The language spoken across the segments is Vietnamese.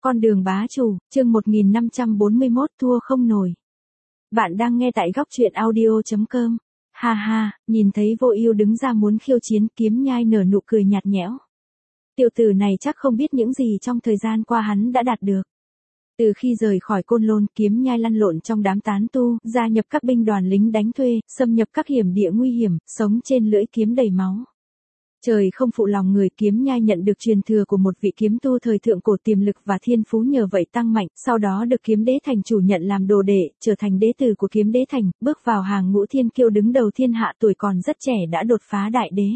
Con đường bá chủ, chương 1541 thua không nổi. Bạn đang nghe tại góc truyện audio.com. Ha ha, nhìn thấy Vô Ưu đứng ra muốn khiêu chiến, Kiếm Nhai nở nụ cười nhạt nhẽo. Tiểu tử này chắc không biết những gì trong thời gian qua hắn đã đạt được. Từ khi rời khỏi Côn Lôn, Kiếm Nhai lăn lộn trong đám tán tu, gia nhập các binh đoàn lính đánh thuê, xâm nhập các hiểm địa nguy hiểm, sống trên lưỡi kiếm đầy máu. Trời không phụ lòng người, Kiếm Nhai nhận được truyền thừa của một vị kiếm tu thời thượng cổ tiềm lực và thiên phú nhờ vậy tăng mạnh, sau đó được Kiếm Đế Thành chủ nhận làm đồ đệ, trở thành đế tử của Kiếm Đế Thành, bước vào hàng ngũ thiên kiêu đứng đầu thiên hạ, tuổi còn rất trẻ đã đột phá đại đế.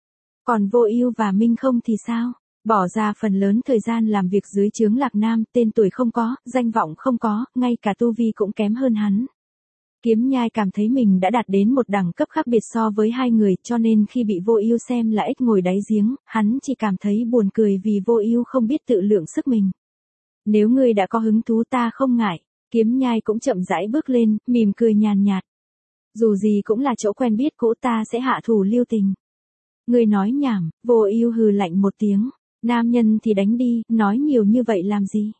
Còn Vô Ưu và Minh Không thì sao? Bỏ ra phần lớn thời gian làm việc dưới trướng Lạc Nam, tên tuổi không có, danh vọng không có, ngay cả tu vi cũng kém hơn hắn. Kiếm Nhai cảm thấy mình đã đạt đến một đẳng cấp khác biệt so với hai người, cho nên khi bị Vô Ưu xem là ếch ngồi đáy giếng, hắn chỉ cảm thấy buồn cười vì Vô Ưu không biết tự lượng sức mình. Nếu ngươi đã có hứng thú ta không ngại. Kiếm Nhai cũng chậm rãi bước lên, mỉm cười nhàn nhạt. Dù gì cũng là chỗ quen biết cũ, ta sẽ hạ thủ lưu tình. Ngươi nói nhảm. Vô Ưu hừ lạnh một tiếng. Nam nhân thì đánh đi, nói nhiều như vậy làm gì?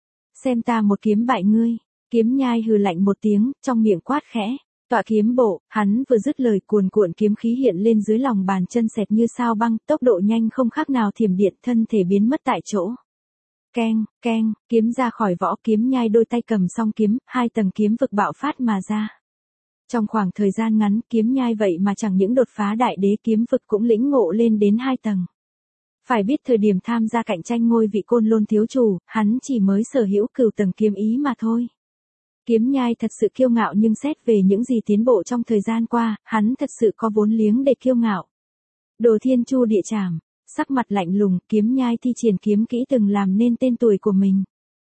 Xem ta một kiếm bại ngươi. Kiếm Nhai hừ lạnh một tiếng, trong miệng quát khẽ. Tọa kiếm bộ, hắn vừa dứt lời cuồn cuộn kiếm khí hiện lên dưới lòng bàn chân xẹt như sao băng, tốc độ nhanh không khác nào thiểm điện, thân thể biến mất tại chỗ. Keng, keng, kiếm ra khỏi vỏ, Kiếm Nhai đôi tay cầm song kiếm, hai tầng kiếm vực bạo phát mà ra. Trong khoảng thời gian ngắn, Kiếm Nhai vậy mà chẳng những đột phá đại đế, kiếm vực cũng lĩnh ngộ lên đến 2 tầng. Phải biết thời điểm tham gia cạnh tranh ngôi vị Côn Lôn thiếu chủ, hắn chỉ mới sở hữu cửu tầng kiếm ý mà thôi. Kiếm Nhai thật sự kiêu ngạo, nhưng xét về những gì tiến bộ trong thời gian qua, hắn thật sự có vốn liếng để kiêu ngạo. Đồ Thiên Chu Địa Trảm, sắc mặt lạnh lùng, Kiếm Nhai thi triển kiếm kỹ từng làm nên tên tuổi của mình.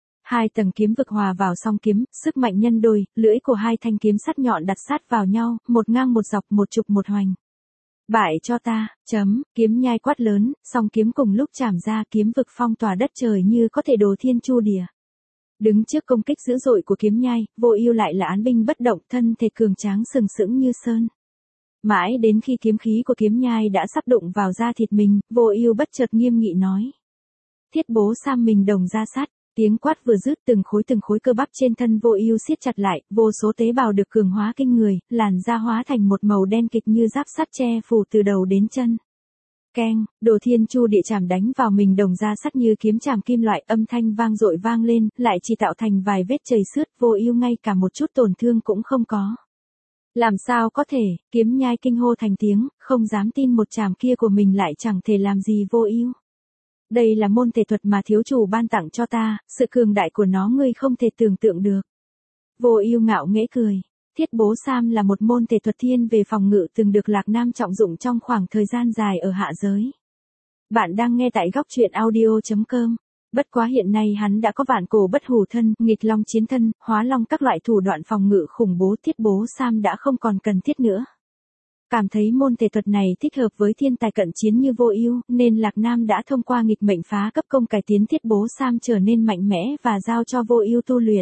2 tầng kiếm vực hòa vào song kiếm, sức mạnh nhân đôi, lưỡi của hai thanh kiếm sắc nhọn đặt sát vào nhau, một ngang một dọc, một trục một hoành. Bại cho ta, Kiếm Nhai quát lớn, song kiếm cùng lúc chạm ra, kiếm vực phong tỏa đất trời như có thể Đồ Thiên Chu Địa. Đứng trước công kích dữ dội của Kiếm Nhai, Vô Ưu lại là án binh bất động, thân thể cường tráng sừng sững như sơn. Mãi đến khi kiếm khí của Kiếm Nhai đã sắp đụng vào da thịt mình, Vô Ưu bất chợt nghiêm nghị nói: "Thiết Bố Sam mình đồng ra sát." Tiếng quát vừa dứt, từng khối cơ bắp trên thân Vô Ưu siết chặt lại, vô số tế bào được cường hóa kinh người, làn da hóa thành một màu đen kịt như giáp sắt che phủ từ đầu đến chân. Keng, Đồ Thiên Chu Địa Trảm đánh vào mình đồng ra sắt như kiếm chạm kim loại, âm thanh vang dội vang lên, lại chỉ tạo thành vài vết chầy xước, Vô Ưu ngay cả một chút tổn thương cũng không có. Làm sao có thể? Kiếm Nhai kinh hô thành tiếng, không dám tin một chạm kia của mình lại chẳng thể làm gì Vô Ưu. Đây là môn thể thuật mà thiếu chủ ban tặng cho ta, sự cường đại của nó ngươi không thể tưởng tượng được. Vô Ưu ngạo nghễ cười. Thiết Bố Sam là một môn thể thuật thiên về phòng ngự từng được Lạc Nam trọng dụng trong khoảng thời gian dài ở hạ giới. Bạn đang nghe tại góc truyện audio.com. Bất quá hiện nay hắn đã có vạn cổ bất hủ thân, nghịch long chiến thân, hóa long các loại thủ đoạn phòng ngự khủng bố, Thiết Bố Sam đã không còn cần thiết nữa. Cảm thấy môn thể thuật này thích hợp với thiên tài cận chiến như Vô Ưu, nên Lạc Nam đã thông qua nghịch mệnh phá cấp công cải tiến Thiết Bố Sam trở nên mạnh mẽ và giao cho Vô Ưu tu luyện.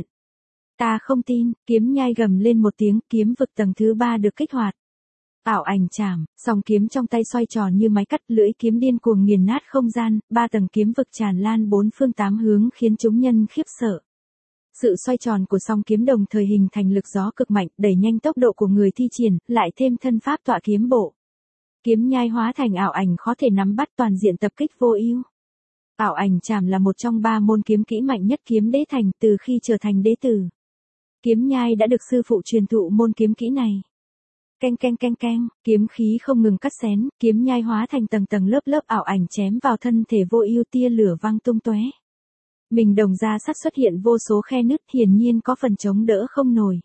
Ta không tin. Kiếm Nhai gầm lên một tiếng, kiếm vực tầng thứ 3 được kích hoạt. Ảo ảnh chảm, song kiếm trong tay xoay tròn như máy cắt, lưỡi kiếm điên cuồng nghiền nát không gian, 3 tầng kiếm vực tràn lan 4 phương 8 hướng khiến chúng nhân khiếp sợ. Sự xoay tròn của song kiếm đồng thời hình thành lực gió cực mạnh, đẩy nhanh tốc độ của người thi triển, lại thêm thân pháp tọa kiếm bộ. Kiếm Nhai hóa thành ảo ảnh khó thể nắm bắt, toàn diện tập kích Vô Ưu. Ảo ảnh chảm là một trong 3 môn kiếm kỹ mạnh nhất Kiếm Đế Thành, từ khi trở thành đế tử. Kiếm Nhai đã được sư phụ truyền thụ môn kiếm kỹ này. Keng keng keng keng, kiếm khí không ngừng cắt xén, Kiếm Nhai hóa thành tầng tầng lớp lớp ảo ảnh chém vào thân thể Vô Ưu, tia lửa văng tung tóe. Mình đồng ra sắt xuất hiện vô số khe nứt, hiển nhiên có phần chống đỡ không nổi.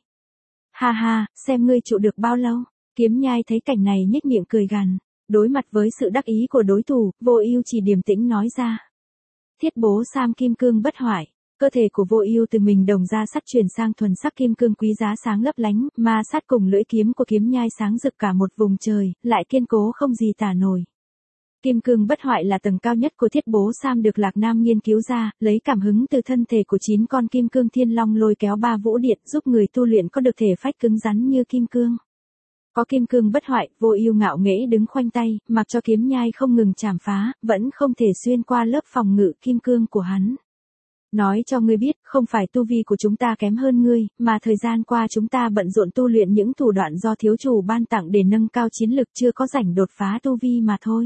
Ha ha, xem ngươi trụ được bao lâu. Kiếm Nhai thấy cảnh này nhếch miệng cười gằn. Đối mặt với sự đắc ý của đối thủ, Vô Ưu chỉ điềm tĩnh nói ra: Thiết Bố Sam kim cương bất hoại. Cơ thể của Vô Ưu từ mình đồng ra sắt chuyển sang thuần sắc kim cương quý giá sáng lấp lánh, ma sát cùng lưỡi kiếm của Kiếm Nhai sáng rực cả một vùng trời, lại kiên cố không gì tả nổi. Kim cương bất hoại là tầng cao nhất của Thiết Bố Sam được Lạc Nam nghiên cứu ra, lấy cảm hứng từ thân thể của 9 con kim cương thiên long lôi kéo 3 vũ điện, giúp người tu luyện có được thể phách cứng rắn như kim cương. Có kim cương bất hoại, Vô Ưu ngạo nghễ đứng khoanh tay, mặc cho Kiếm Nhai không ngừng chảm phá, vẫn không thể xuyên qua lớp phòng ngự kim cương của hắn. Nói cho ngươi biết, không phải tu vi của chúng ta kém hơn ngươi, mà thời gian qua chúng ta bận rộn tu luyện những thủ đoạn do thiếu chủ ban tặng để nâng cao chiến lực chưa có rảnh đột phá tu vi mà thôi.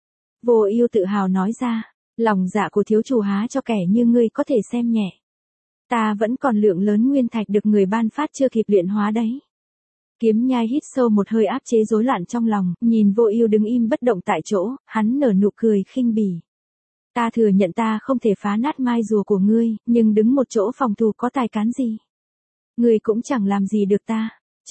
Vô Ưu tự hào nói ra, lòng dạ của thiếu chủ há cho kẻ như ngươi có thể xem nhẹ. Ta vẫn còn lượng lớn nguyên thạch được người ban phát chưa kịp luyện hóa đấy. Kiếm Nhai hít sâu một hơi áp chế rối loạn trong lòng, nhìn Vô Ưu đứng im bất động tại chỗ, hắn nở nụ cười khinh bỉ. Ta thừa nhận ta không thể phá nát mai rùa của ngươi, nhưng đứng một chỗ phòng thủ có tài cán gì? Ngươi cũng chẳng làm gì được ta.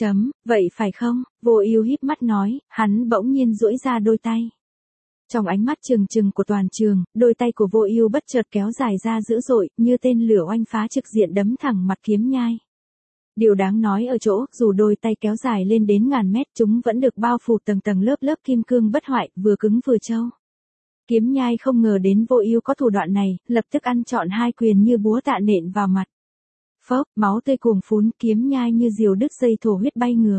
Vậy phải không? Vô Ưu híp mắt nói, hắn bỗng nhiên duỗi ra đôi tay. Trong ánh mắt trừng trừng của toàn trường, đôi tay của Vô Ưu bất chợt kéo dài ra dữ dội, như tên lửa oanh phá trực diện đấm thẳng mặt Kiếm Nhai. Điều đáng nói ở chỗ, dù đôi tay kéo dài lên đến ngàn mét, chúng vẫn được bao phủ tầng tầng lớp lớp kim cương bất hoại, vừa cứng vừa trâu. Kiếm Nhai không ngờ đến Vô Ưu có thủ đoạn này, lập tức ăn trọn hai quyền như búa tạ nện vào mặt. Phốc, máu tươi cuồn phún, Kiếm Nhai như diều đứt dây thổ huyết bay ngược.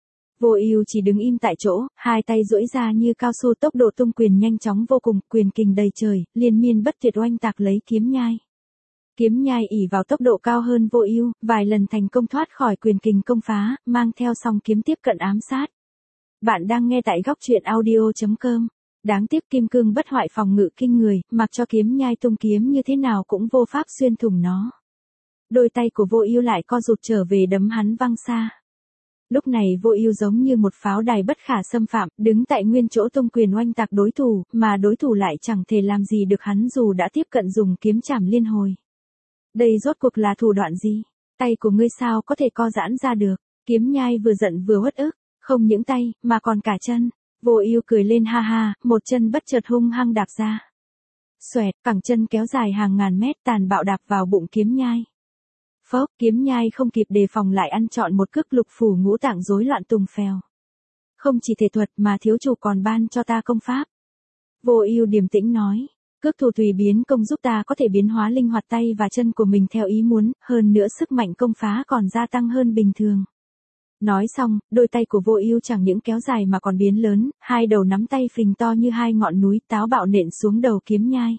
Vô Ưu chỉ đứng im tại chỗ, hai tay duỗi ra như cao su, tốc độ tung quyền nhanh chóng vô cùng, quyền kình đầy trời, liên miên bất tuyệt oanh tạc lấy Kiếm Nhai. Kiếm Nhai ỷ vào tốc độ cao hơn Vô Ưu, vài lần thành công thoát khỏi quyền kình công phá, mang theo song kiếm tiếp cận ám sát. Bạn đang nghe tại goctruyện audio.com. Đáng tiếc kim cương bất hoại phòng ngự kinh người, mặc cho Kiếm Nhai tung kiếm như thế nào cũng vô pháp xuyên thủng nó. Đôi tay của Vô Ưu lại co rụt trở về đấm hắn văng xa. Lúc này Vô Ưu giống như một pháo đài bất khả xâm phạm, đứng tại nguyên chỗ tung quyền oanh tạc đối thủ, mà đối thủ lại chẳng thể làm gì được hắn dù đã tiếp cận dùng kiếm chảm liên hồi. Đây rốt cuộc là thủ đoạn gì? Tay của ngươi sao có thể co giãn ra được? Kiếm Nhai vừa giận vừa uất ức, không những tay, mà còn cả chân. Vô Ưu cười lên ha ha, một chân bất chợt hung hăng đạp ra. Xoẹt, cẳng chân kéo dài hàng ngàn mét tàn bạo đạp vào bụng Kiếm Nhai. Phốc, Kiếm Nhai không kịp đề phòng lại ăn trọn một cước, lục phủ ngũ tạng rối loạn tùng phèo. Không chỉ thể thuật mà thiếu chủ còn ban cho ta công pháp. Vô Ưu điềm tĩnh nói, cước thủ tùy biến công giúp ta có thể biến hóa linh hoạt tay và chân của mình theo ý muốn, hơn nữa sức mạnh công phá còn gia tăng hơn bình thường. Nói xong, đôi tay của Vô Ưu chẳng những kéo dài mà còn biến lớn, hai đầu nắm tay phình to như hai ngọn núi, táo bạo nện xuống đầu Kiếm Nhai.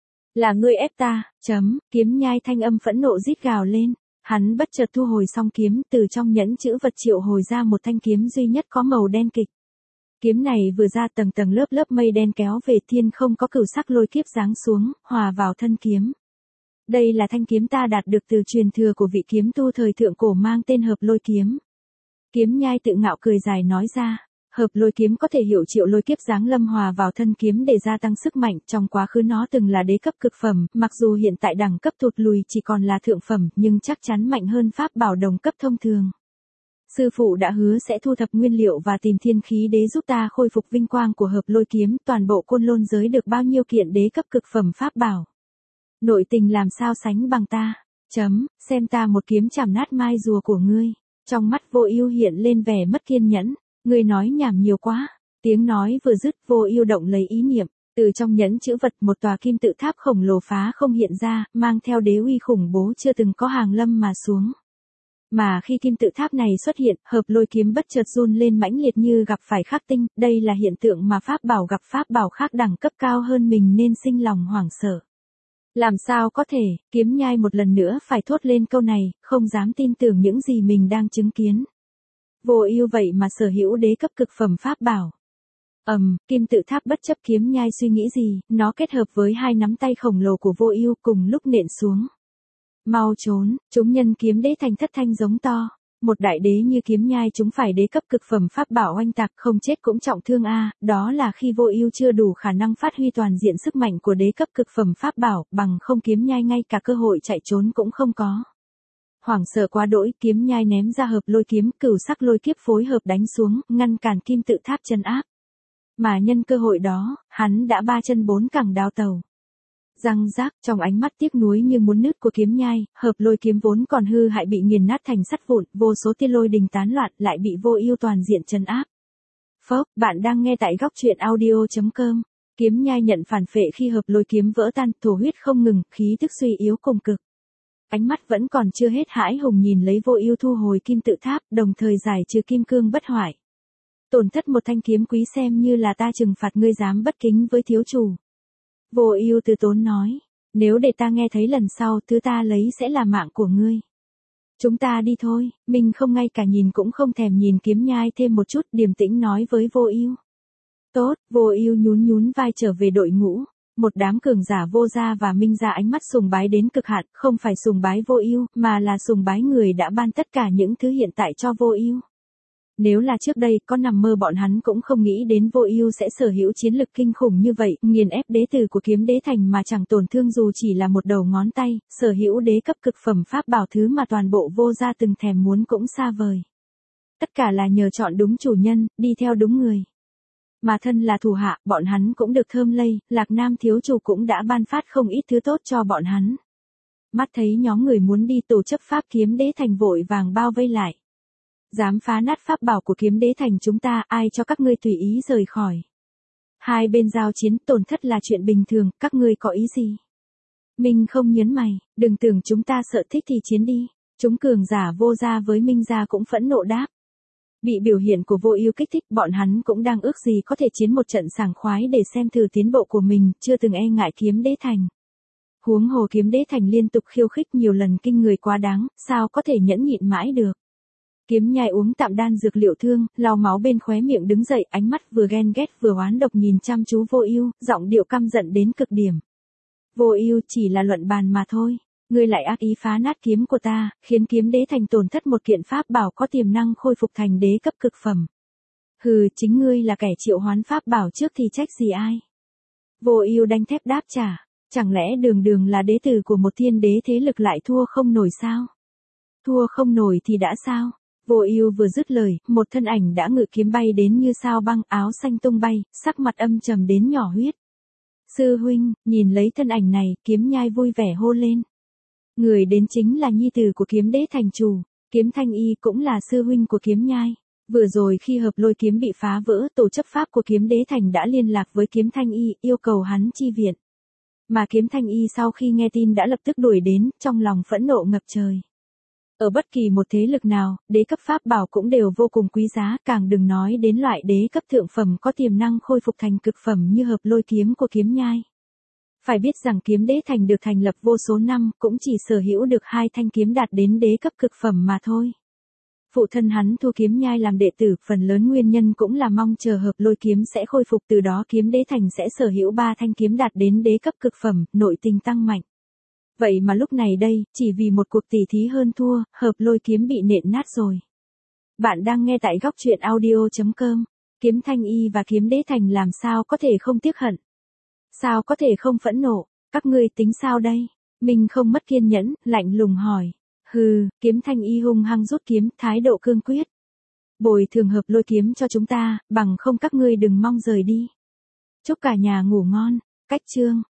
Là ngươi ép ta, Kiếm Nhai thanh âm phẫn nộ rít gào lên. Hắn bất chợt thu hồi song kiếm, từ trong nhẫn chữ vật triệu hồi ra một thanh kiếm duy nhất có màu đen kịch. Kiếm này vừa ra tầng tầng lớp lớp mây đen kéo về thiên không có cửu sắc lôi kiếp giáng xuống, hòa vào thân kiếm. Đây là thanh kiếm ta đạt được từ truyền thừa của vị kiếm tu thời thượng cổ mang tên Hợp Lôi Kiếm. Kiếm Nhai tự ngạo cười dài nói ra, Hợp Lôi Kiếm có thể hiệu triệu lôi kiếp giáng lâm hòa vào thân kiếm để gia tăng sức mạnh, trong quá khứ nó từng là đế cấp cực phẩm, mặc dù hiện tại đẳng cấp thụt lùi chỉ còn là thượng phẩm, nhưng chắc chắn mạnh hơn pháp bảo đồng cấp thông thường. Sư phụ đã hứa sẽ thu thập nguyên liệu và tìm thiên khí đế giúp ta khôi phục vinh quang của Hợp Lôi Kiếm, toàn bộ Côn Lôn giới được bao nhiêu kiện đế cấp cực phẩm pháp bảo. Nội tình làm sao sánh bằng ta? Xem ta một kiếm chảm nát mai rùa của ngươi. Trong mắt Vô Ưu hiện lên vẻ mất kiên nhẫn. Ngươi nói nhảm nhiều quá. Tiếng nói vừa dứt, Vô Ưu động lấy ý niệm, từ trong nhẫn chữ vật một tòa kim tự tháp khổng lồ phá không hiện ra, mang theo đế uy khủng bố chưa từng có hàng lâm mà xuống. Mà khi kim tự tháp này xuất hiện, Hợp Lôi Kiếm bất chợt run lên mãnh liệt như gặp phải khắc tinh, đây là hiện tượng mà pháp bảo gặp pháp bảo khác đẳng cấp cao hơn mình nên sinh lòng hoảng sợ. Làm sao có thể? Kiếm Nhai một lần nữa phải thốt lên câu này, không dám tin tưởng những gì mình đang chứng kiến. Vô Ưu vậy mà sở hữu đế cấp cực phẩm pháp bảo. Kim tự tháp bất chấp Kiếm Nhai suy nghĩ gì, nó kết hợp với hai nắm tay khổng lồ của Vô Ưu cùng lúc nện xuống. Mau trốn, chúng nhân kiếm đế thành thất thanh giống to. Một đại đế như Kiếm Nhai chúng phải đế cấp cực phẩm pháp bảo oanh tạc, không chết cũng trọng thương a, đó là khi Vô Ưu chưa đủ khả năng phát huy toàn diện sức mạnh của đế cấp cực phẩm pháp bảo, bằng không Kiếm Nhai ngay cả cơ hội chạy trốn cũng không có. Hoảng sợ quá đỗi, Kiếm Nhai ném ra Hợp Lôi Kiếm, cửu sắc lôi kiếp phối hợp đánh xuống, ngăn cản kim tự tháp trấn áp. Mà nhân cơ hội đó, hắn đã ba chân bốn cẳng đào tàu. Răng rác, trong ánh mắt tiếc nuối như muốn nứt của Kiếm Nhai, Hợp Lôi Kiếm vốn còn hư hại bị nghiền nát thành sắt vụn, vô số tia lôi đình tán loạn, lại bị Vô Ưu toàn diện trấn áp. Phốc, bạn đang nghe tại goctruyện audio.com. Kiếm Nhai nhận phản phệ khi Hợp Lôi Kiếm vỡ tan, thổ huyết không ngừng, khí tức suy yếu cùng cực. Ánh mắt vẫn còn chưa hết hãi hùng nhìn lấy Vô Ưu thu hồi kim tự tháp, đồng thời giải trừ kim cương bất hoại. Tổn thất một thanh kiếm quý xem như là ta trừng phạt ngươi dám bất kính với thiếu chủ. Vô Ưu từ tốn nói, Nếu để ta nghe thấy lần sau thứ ta lấy sẽ là mạng của ngươi. Chúng ta đi thôi, Minh không ngay cả nhìn cũng không thèm nhìn Kiếm Nhai thêm một chút, điềm tĩnh nói với Vô Ưu. Tốt, Vô Ưu nhún nhún vai trở về đội ngũ. Một đám cường giả Vô gia và Minh gia ánh mắt sùng bái đến cực hạn, không phải sùng bái Vô Ưu, mà là sùng bái người đã ban tất cả những thứ hiện tại cho Vô Ưu. Nếu là trước đây, có nằm mơ bọn hắn cũng không nghĩ đến Vô Ưu sẽ sở hữu chiến lực kinh khủng như vậy, nghiền ép đế tử của Kiếm Đế Thành mà chẳng tổn thương dù chỉ là một đầu ngón tay, sở hữu đế cấp cực phẩm pháp bảo thứ mà toàn bộ Vô gia từng thèm muốn cũng xa vời. Tất cả là nhờ chọn đúng chủ nhân, đi theo đúng người. Mà thân là thủ hạ, bọn hắn cũng được thơm lây, Lạc Nam thiếu chủ cũng đã ban phát không ít thứ tốt cho bọn hắn. Mắt thấy nhóm người muốn đi tổ chấp pháp Kiếm Đế Thành vội vàng bao vây lại. Dám phá nát pháp bảo của Kiếm Đế Thành chúng ta, ai cho các ngươi tùy ý rời khỏi. Hai bên giao chiến, tổn thất là chuyện bình thường, các ngươi có ý gì? Minh không nhớn mày, đừng tưởng chúng ta sợ thích thì chiến đi. Chúng cường giả Vô gia với Minh gia cũng phẫn nộ đáp. Bị biểu hiện của Vô Ưu kích thích, bọn hắn cũng đang ước gì có thể chiến một trận sảng khoái để xem thử tiến bộ của mình, chưa từng e ngại Kiếm Đế Thành. Huống hồ Kiếm Đế Thành liên tục khiêu khích nhiều lần kinh người quá đáng, sao có thể nhẫn nhịn mãi được. Kiếm Nhai uống tạm đan dược liệu thương, lau máu bên khóe miệng đứng dậy, ánh mắt vừa ghen ghét vừa oán độc nhìn chăm chú Vô Ưu, giọng điệu căm giận đến cực điểm. Vô Ưu, chỉ là luận bàn mà thôi, ngươi lại ác ý phá nát kiếm của ta, khiến Kiếm Đế Thành tổn thất một kiện pháp bảo có tiềm năng khôi phục thành đế cấp cực phẩm. Hừ, chính ngươi là kẻ triệu hoán pháp bảo trước thì trách gì ai? Vô Ưu đanh thép đáp trả, chẳng lẽ Đường Đường là đế tử của một thiên đế thế lực lại thua không nổi sao? Thua không nổi thì đã sao? Vô Ưu vừa dứt lời, một thân ảnh đã ngự kiếm bay đến như sao băng, áo xanh tung bay, sắc mặt âm trầm đến nhỏ huyết. Sư huynh, nhìn lấy thân ảnh này, Kiếm Nhai vui vẻ hô lên. Người đến chính là nhi tử của Kiếm Đế Thành chủ, Kiếm Thanh Y cũng là sư huynh của Kiếm Nhai. Vừa rồi khi hợp lôi kiếm bị phá vỡ, tổ chấp pháp của Kiếm Đế Thành đã liên lạc với Kiếm Thanh Y, yêu cầu hắn chi viện. Mà Kiếm Thanh Y sau khi nghe tin đã lập tức đuổi đến, trong lòng phẫn nộ ngập trời. Ở bất kỳ một thế lực nào, đế cấp pháp bảo cũng đều vô cùng quý giá, càng đừng nói đến loại đế cấp thượng phẩm có tiềm năng khôi phục thành cực phẩm như hợp lôi kiếm của Kiếm Nhai. Phải biết rằng Kiếm Đế Thành được thành lập vô số năm, cũng chỉ sở hữu được 2 thanh kiếm đạt đến đế cấp cực phẩm mà thôi. Phụ thân hắn thu Kiếm Nhai làm đệ tử, phần lớn nguyên nhân cũng là mong chờ hợp lôi kiếm sẽ khôi phục, từ đó Kiếm Đế Thành sẽ sở hữu 3 thanh kiếm đạt đến đế cấp cực phẩm, nội tình tăng mạnh. Vậy mà lúc này đây, chỉ vì một cuộc tỉ thí hơn thua, hợp lôi kiếm bị nện nát rồi. Bạn đang nghe tại góc truyện audio.com. Kiếm Thanh Y và Kiếm Đế Thành làm sao có thể không tiếc hận? Sao có thể không phẫn nộ? Các ngươi tính sao đây? Mình không mất kiên nhẫn, lạnh lùng hỏi. Hừ, Kiếm Thanh Y hung hăng rút kiếm, thái độ cương quyết. Bồi thường hợp lôi kiếm cho chúng ta, bằng không các ngươi đừng mong rời đi. Chúc cả nhà ngủ ngon. Cách chương.